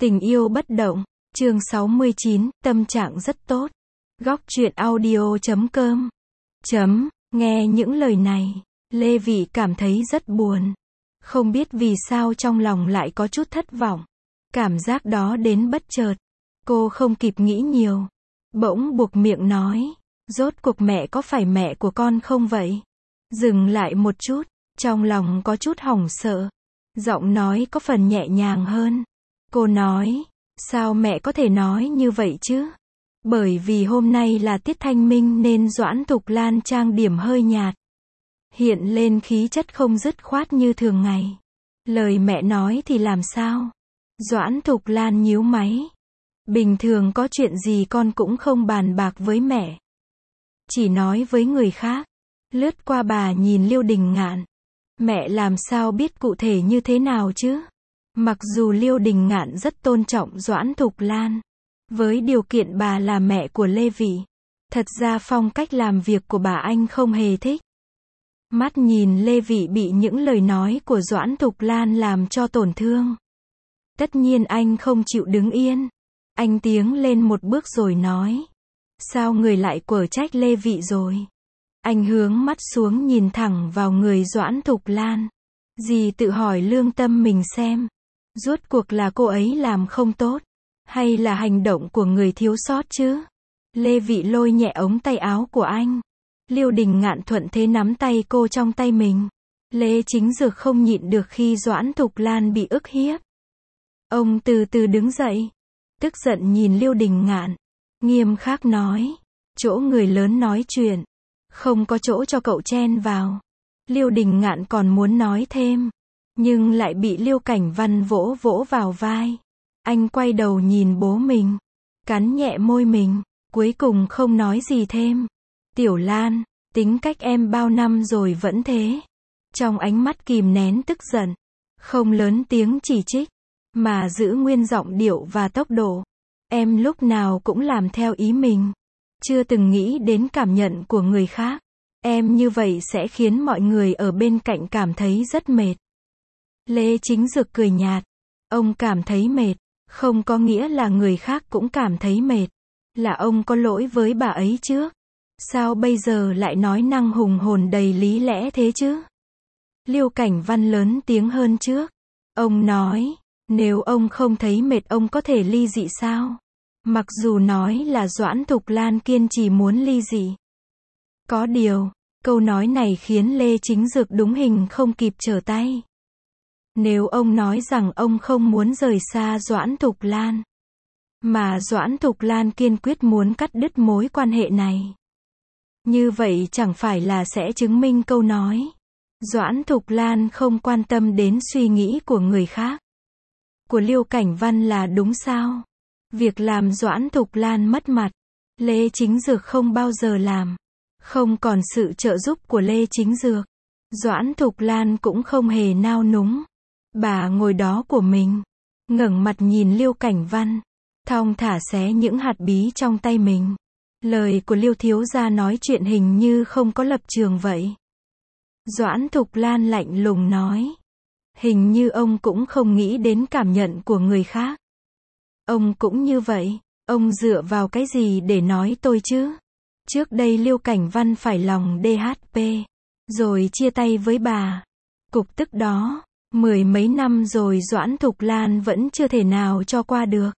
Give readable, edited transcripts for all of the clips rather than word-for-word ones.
Tình yêu bất động, chương 69, tâm trạng rất tốt. Góc truyện audio.com. Nghe những lời này, Lê Vị cảm thấy rất buồn. Không biết vì sao trong lòng lại có chút thất vọng. Cảm giác đó đến bất chợt. Cô không kịp nghĩ nhiều. Bỗng buộc miệng nói, rốt cuộc mẹ có phải mẹ của con không vậy? Dừng lại một chút, trong lòng có chút hoảng sợ. Giọng nói có phần nhẹ nhàng hơn. Cô nói, sao mẹ có thể nói như vậy chứ? Bởi vì hôm nay là tiết thanh minh nên Doãn Thục Lan trang điểm hơi nhạt. Hiện lên khí chất không dứt khoát như thường ngày. Lời mẹ nói thì làm sao? Doãn Thục Lan nhíu máy. Bình thường có chuyện gì con cũng không bàn bạc với mẹ. Chỉ nói với người khác. Lướt qua bà nhìn Liêu Đình Ngạn. Mẹ làm sao biết cụ thể như thế nào chứ? Mặc dù Liêu Đình Ngạn rất tôn trọng Doãn Thục Lan. Với điều kiện bà là mẹ của Lê Vị. Thật ra phong cách làm việc của bà anh không hề thích. Mắt nhìn Lê Vị bị những lời nói của Doãn Thục Lan làm cho tổn thương. Tất nhiên anh không chịu đứng yên. Anh tiến lên một bước rồi nói. Sao người lại quở trách Lê Vị rồi? Anh hướng mắt xuống nhìn thẳng vào người Doãn Thục Lan. Dì tự hỏi lương tâm mình xem. Rốt cuộc là cô ấy làm không tốt. Hay là hành động của người thiếu sót chứ? Lê Vị lôi nhẹ ống tay áo của anh. Liêu Đình Ngạn thuận thế nắm tay cô trong tay mình. Lê Chính Dược không nhịn được khi Doãn Thục Lan bị ức hiếp. Ông từ từ đứng dậy. Tức giận nhìn Liêu Đình Ngạn. Nghiêm khắc nói. Chỗ người lớn nói chuyện. Không có chỗ cho cậu chen vào. Liêu Đình Ngạn còn muốn nói thêm. Nhưng lại bị Liêu Cảnh Văn vỗ vỗ vào vai. Anh quay đầu nhìn bố mình. Cắn nhẹ môi mình. Cuối cùng không nói gì thêm. Tiểu Lan, tính cách em bao năm rồi vẫn thế. Trong ánh mắt kìm nén tức giận. Không lớn tiếng chỉ trích. Mà giữ nguyên giọng điệu và tốc độ. Em lúc nào cũng làm theo ý mình. Chưa từng nghĩ đến cảm nhận của người khác. Em như vậy sẽ khiến mọi người ở bên cạnh cảm thấy rất mệt. Lê Chính Dược cười nhạt. Ông cảm thấy mệt. Không có nghĩa là người khác cũng cảm thấy mệt. Là ông có lỗi với bà ấy trước. Sao bây giờ lại nói năng hùng hồn đầy lý lẽ thế chứ? Liêu Cảnh Văn lớn tiếng hơn trước. Ông nói, nếu ông không thấy mệt ông có thể ly dị sao? Mặc dù nói là Doãn Thục Lan kiên trì muốn ly dị. Có điều, câu nói này khiến Lê Chính Dược đúng hình không kịp trở tay. Nếu ông nói rằng ông không muốn rời xa Doãn Thục Lan, mà Doãn Thục Lan kiên quyết muốn cắt đứt mối quan hệ này, như vậy chẳng phải là sẽ chứng minh câu nói Doãn Thục Lan không quan tâm đến suy nghĩ của người khác, của Liêu Cảnh Văn là đúng sao? Việc làm Doãn Thục Lan mất mặt, Lê Chính Dược không bao giờ làm. Không còn sự trợ giúp của Lê Chính Dược, Doãn Thục Lan cũng không hề nao núng. Bà ngồi đó của mình, ngẩng mặt nhìn Liêu Cảnh Văn, thong thả xé những hạt bí trong tay mình. Lời của Liêu thiếu gia nói chuyện hình như không có lập trường vậy. Doãn Thục Lan lạnh lùng nói. Hình như ông cũng không nghĩ đến cảm nhận của người khác. Ông cũng như vậy, ông dựa vào cái gì để nói tôi chứ? Trước đây Liêu Cảnh Văn phải lòng DHP, rồi chia tay với bà. Cục tức đó, 10 mấy năm rồi Doãn Thục Lan vẫn chưa thể nào cho qua được.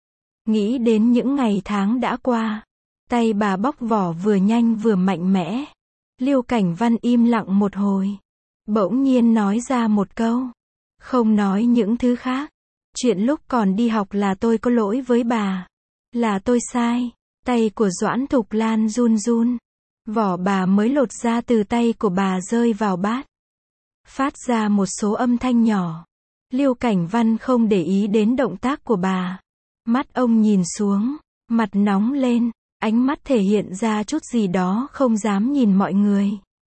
Nghĩ đến những ngày tháng đã qua, tay bà bóc vỏ vừa nhanh vừa mạnh mẽ. Liêu Cảnh Văn im lặng một hồi, bỗng nhiên nói ra một câu. Không nói những thứ khác. Chuyện lúc còn đi học là tôi có lỗi với bà. Là tôi sai. Tay của Doãn Thục Lan run run. Vỏ bà mới lột ra từ tay của bà rơi vào bát. Phát ra một số âm thanh nhỏ. Liêu Cảnh Văn không để ý đến động tác của bà. Mắt ông nhìn xuống. Mặt nóng lên. Ánh mắt thể hiện ra chút gì đó không dám nhìn mọi người.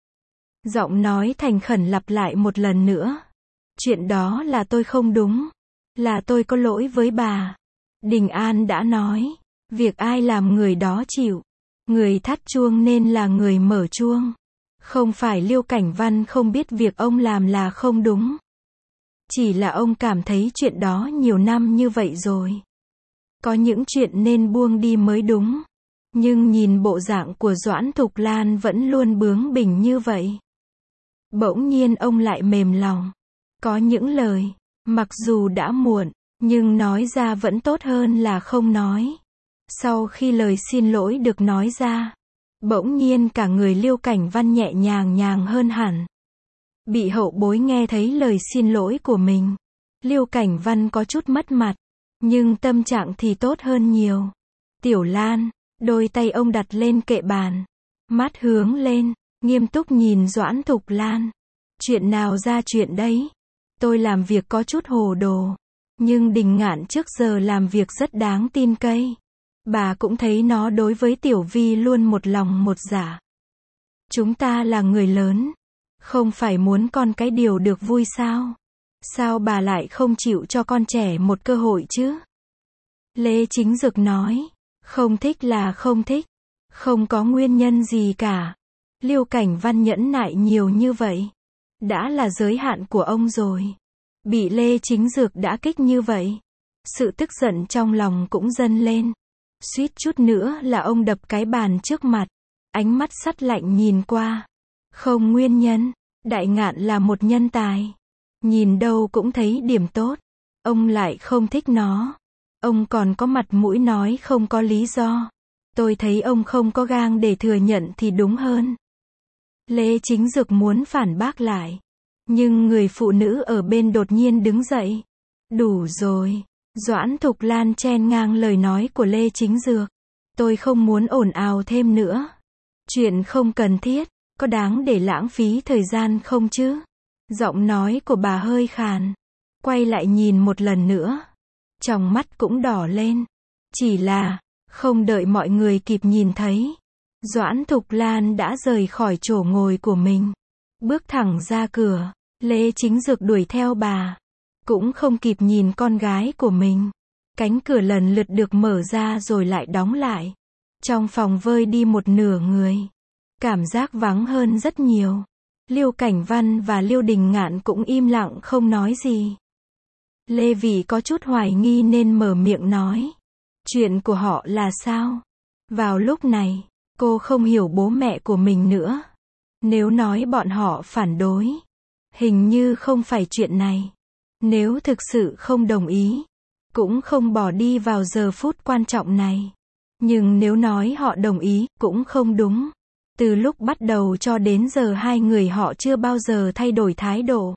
Giọng nói thành khẩn lặp lại một lần nữa. Chuyện đó là tôi không đúng. Là tôi có lỗi với bà. Đình An đã nói. Việc ai làm người đó chịu. Người thắt chuông nên là người mở chuông. Không phải Liêu Cảnh Văn không biết việc ông làm là không đúng. Chỉ là ông cảm thấy chuyện đó nhiều năm như vậy rồi. Có những chuyện nên buông đi mới đúng. Nhưng nhìn bộ dạng của Doãn Thục Lan vẫn luôn bướng bỉnh như vậy. Bỗng nhiên ông lại mềm lòng. Có những lời, mặc dù đã muộn, nhưng nói ra vẫn tốt hơn là không nói. Sau khi lời xin lỗi được nói ra, bỗng nhiên cả người Liêu Cảnh Văn nhẹ nhàng hơn hẳn. Bị hậu bối nghe thấy lời xin lỗi của mình, Liêu Cảnh Văn có chút mất mặt, nhưng tâm trạng thì tốt hơn nhiều. Tiểu Lan, đôi tay ông đặt lên kệ bàn, mắt hướng lên, nghiêm túc nhìn Doãn Thục Lan. Chuyện nào ra chuyện đấy? Tôi làm việc có chút hồ đồ, nhưng Đình Ngạn trước giờ làm việc rất đáng tin cậy. Bà cũng thấy nó đối với Tiểu Vi luôn một lòng một dạ. Chúng ta là người lớn, không phải muốn con cái điều được vui sao? Sao bà lại không chịu cho con trẻ một cơ hội chứ? Lê Chính Dực nói, không thích là không thích, không có nguyên nhân gì cả. Liêu Cảnh Văn nhẫn nại nhiều như vậy, đã là giới hạn của ông rồi. Bị Lê Chính Dực đã kích như vậy, sự tức giận trong lòng cũng dâng lên. Suýt chút nữa là ông đập cái bàn trước mặt, ánh mắt sắt lạnh nhìn qua. Không nguyên nhân, Đại Ngạn là một nhân tài. Nhìn đâu cũng thấy điểm tốt, ông lại không thích nó. Ông còn có mặt mũi nói không có lý do. Tôi thấy ông không có gang để thừa nhận thì đúng hơn. Lê Chính Dực muốn phản bác lại, nhưng người phụ nữ ở bên đột nhiên đứng dậy. Đủ rồi. Doãn Thục Lan chen ngang lời nói của Lê Chính Dực. Tôi không muốn ồn ào thêm nữa. Chuyện không cần thiết, có đáng để lãng phí thời gian không chứ? Giọng nói của bà hơi khàn. Quay lại nhìn một lần nữa. Tròng mắt cũng đỏ lên. Chỉ là, không đợi mọi người kịp nhìn thấy, Doãn Thục Lan đã rời khỏi chỗ ngồi của mình. Bước thẳng ra cửa, Lê Chính Dực đuổi theo bà. Cũng không kịp nhìn con gái của mình. Cánh cửa lần lượt được mở ra rồi lại đóng lại. Trong phòng vơi đi một nửa người. Cảm giác vắng hơn rất nhiều. Liêu Cảnh Văn và Liêu Đình Ngạn cũng im lặng không nói gì. Lê Vĩ có chút hoài nghi nên mở miệng nói. Chuyện của họ là sao? Vào lúc này, cô không hiểu bố mẹ của mình nữa. Nếu nói bọn họ phản đối, hình như không phải chuyện này. Nếu thực sự không đồng ý, cũng không bỏ đi vào giờ phút quan trọng này. Nhưng nếu nói họ đồng ý, cũng không đúng. Từ lúc bắt đầu cho đến giờ hai người họ chưa bao giờ thay đổi thái độ.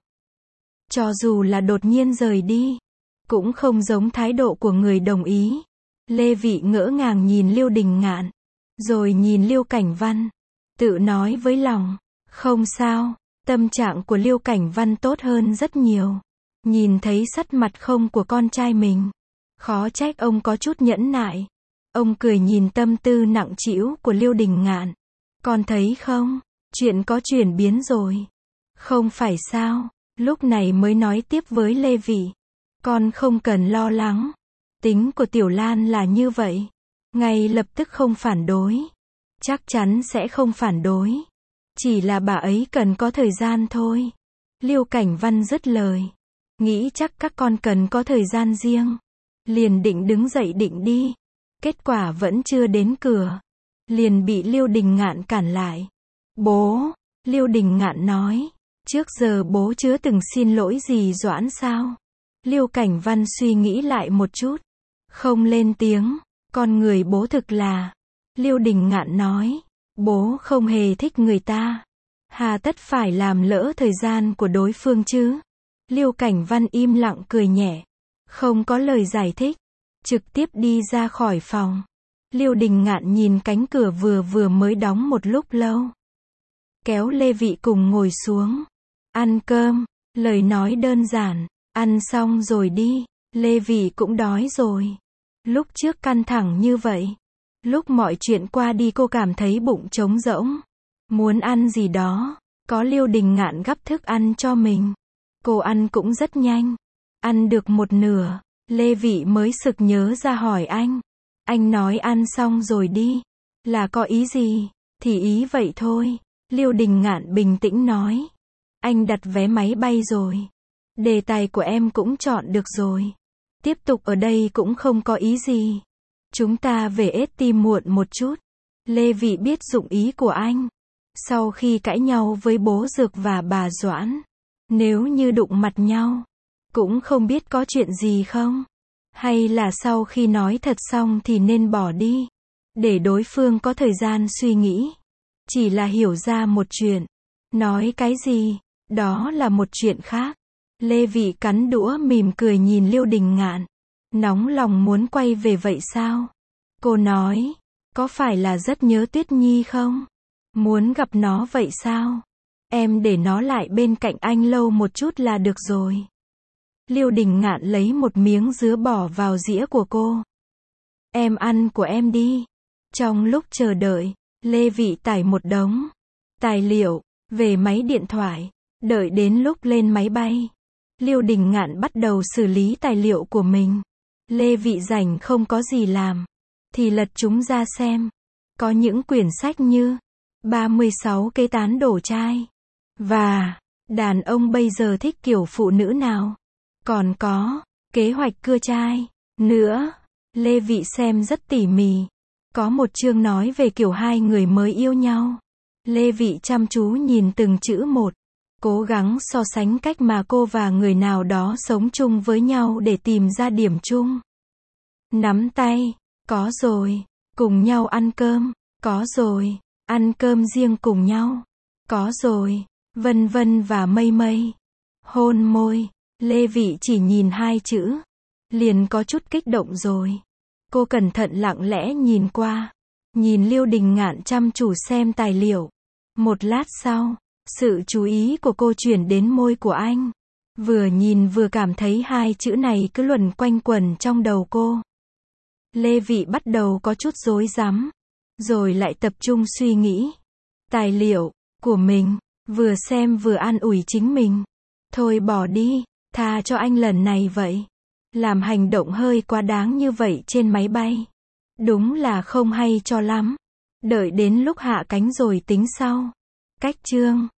Cho dù là đột nhiên rời đi, cũng không giống thái độ của người đồng ý. Lê Vĩ ngỡ ngàng nhìn Liêu Đình Ngạn, rồi nhìn Liêu Cảnh Văn, tự nói với lòng, không sao, tâm trạng của Liêu Cảnh Văn tốt hơn rất nhiều. Nhìn thấy sắc mặt không của con trai mình, khó trách ông có chút nhẫn nại. Ông cười nhìn tâm tư nặng trĩu của Liêu Đình Ngạn. Con thấy không, chuyện có chuyển biến rồi. Không phải sao, lúc này mới nói tiếp với Lê Vĩ. Con không cần lo lắng. Tính của Tiểu Lan là như vậy. Ngay lập tức không phản đối. Chắc chắn sẽ không phản đối. Chỉ là bà ấy cần có thời gian thôi. Liêu Cảnh Văn dứt lời. Nghĩ chắc các con cần có thời gian riêng. Liền định đứng dậy định đi. Kết quả vẫn chưa đến cửa. Liền bị Liêu Đình Ngạn cản lại. Bố, Liêu Đình Ngạn nói. Trước giờ bố chưa từng xin lỗi gì Doãn sao? Liêu Cảnh Văn suy nghĩ lại một chút. Không lên tiếng. Con người bố thực là. Liêu Đình Ngạn nói. Bố không hề thích người ta. Hà tất phải làm lỡ thời gian của đối phương chứ? Liêu Cảnh Văn im lặng cười nhẹ. Không có lời giải thích. Trực tiếp đi ra khỏi phòng. Liêu Đình Ngạn nhìn cánh cửa vừa mới đóng một lúc lâu. Kéo Lê Vĩ cùng ngồi xuống. Ăn cơm. Lời nói đơn giản. Ăn xong rồi đi. Lê Vĩ cũng đói rồi. Lúc trước căng thẳng như vậy. Lúc mọi chuyện qua đi cô cảm thấy bụng trống rỗng. Muốn ăn gì đó. Có Liêu Đình Ngạn gắp thức ăn cho mình. Cô ăn cũng rất nhanh. Ăn được một nửa. Lê Vĩ mới sực nhớ ra hỏi anh. Anh nói ăn xong rồi đi. Là có ý gì? Thì ý vậy thôi. Liêu Đình Ngạn bình tĩnh nói. Anh đặt vé máy bay rồi. Đề tài của em cũng chọn được rồi. Tiếp tục ở đây cũng không có ý gì. Chúng ta về ST muộn một chút. Lê Vị biết dụng ý của anh. Sau khi cãi nhau với bố Dược và bà Doãn, nếu như đụng mặt nhau, cũng không biết có chuyện gì không? Hay là sau khi nói thật xong thì nên bỏ đi, để đối phương có thời gian suy nghĩ. Chỉ là hiểu ra một chuyện, nói cái gì, đó là một chuyện khác. Lê Vị cắn đũa mỉm cười nhìn Liêu Đình Ngạn. Nóng lòng muốn quay về vậy sao? Cô nói, có phải là rất nhớ Tuyết Nhi không? Muốn gặp nó vậy sao? Em để nó lại bên cạnh anh lâu một chút là được rồi. Liêu Đình Ngạn lấy một miếng dứa bỏ vào dĩa của cô. Em ăn của em đi. Trong lúc chờ đợi, Lê Vị tải một đống tài liệu về máy điện thoại. Đợi đến lúc lên máy bay, Liêu Đình Ngạn bắt đầu xử lý tài liệu của mình. Lê Vị rảnh không có gì làm, thì lật chúng ra xem. Có những quyển sách như 36 kế tán đổ chai và đàn ông bây giờ thích kiểu phụ nữ nào. Còn có kế hoạch cưa trai nữa. Lê Vị xem rất tỉ mỉ. Có một chương nói về kiểu hai người mới yêu nhau. Lê Vị chăm chú nhìn từng chữ một, cố gắng so sánh cách mà cô và người nào đó sống chung với nhau để tìm ra điểm chung. Nắm tay, có rồi. Cùng nhau ăn cơm, có rồi. Ăn cơm riêng cùng nhau, có rồi. Vân vân và mây mây. Hôn môi. Lê Vị chỉ nhìn hai chữ, liền có chút kích động rồi. Cô cẩn thận lặng lẽ nhìn qua, nhìn Liêu Đình Ngạn chăm chú xem tài liệu. Một lát sau, sự chú ý của cô chuyển đến môi của anh. Vừa nhìn vừa cảm thấy hai chữ này cứ luẩn quanh quẩn trong đầu cô. Lê Vị bắt đầu có chút rối rắm, rồi lại tập trung suy nghĩ. Tài liệu của mình, vừa xem vừa an ủi chính mình. Thôi bỏ đi, tha cho anh lần này vậy. Làm hành động hơi quá đáng như vậy trên máy bay, đúng là không hay cho lắm. Đợi đến lúc hạ cánh rồi tính sau. Cách chương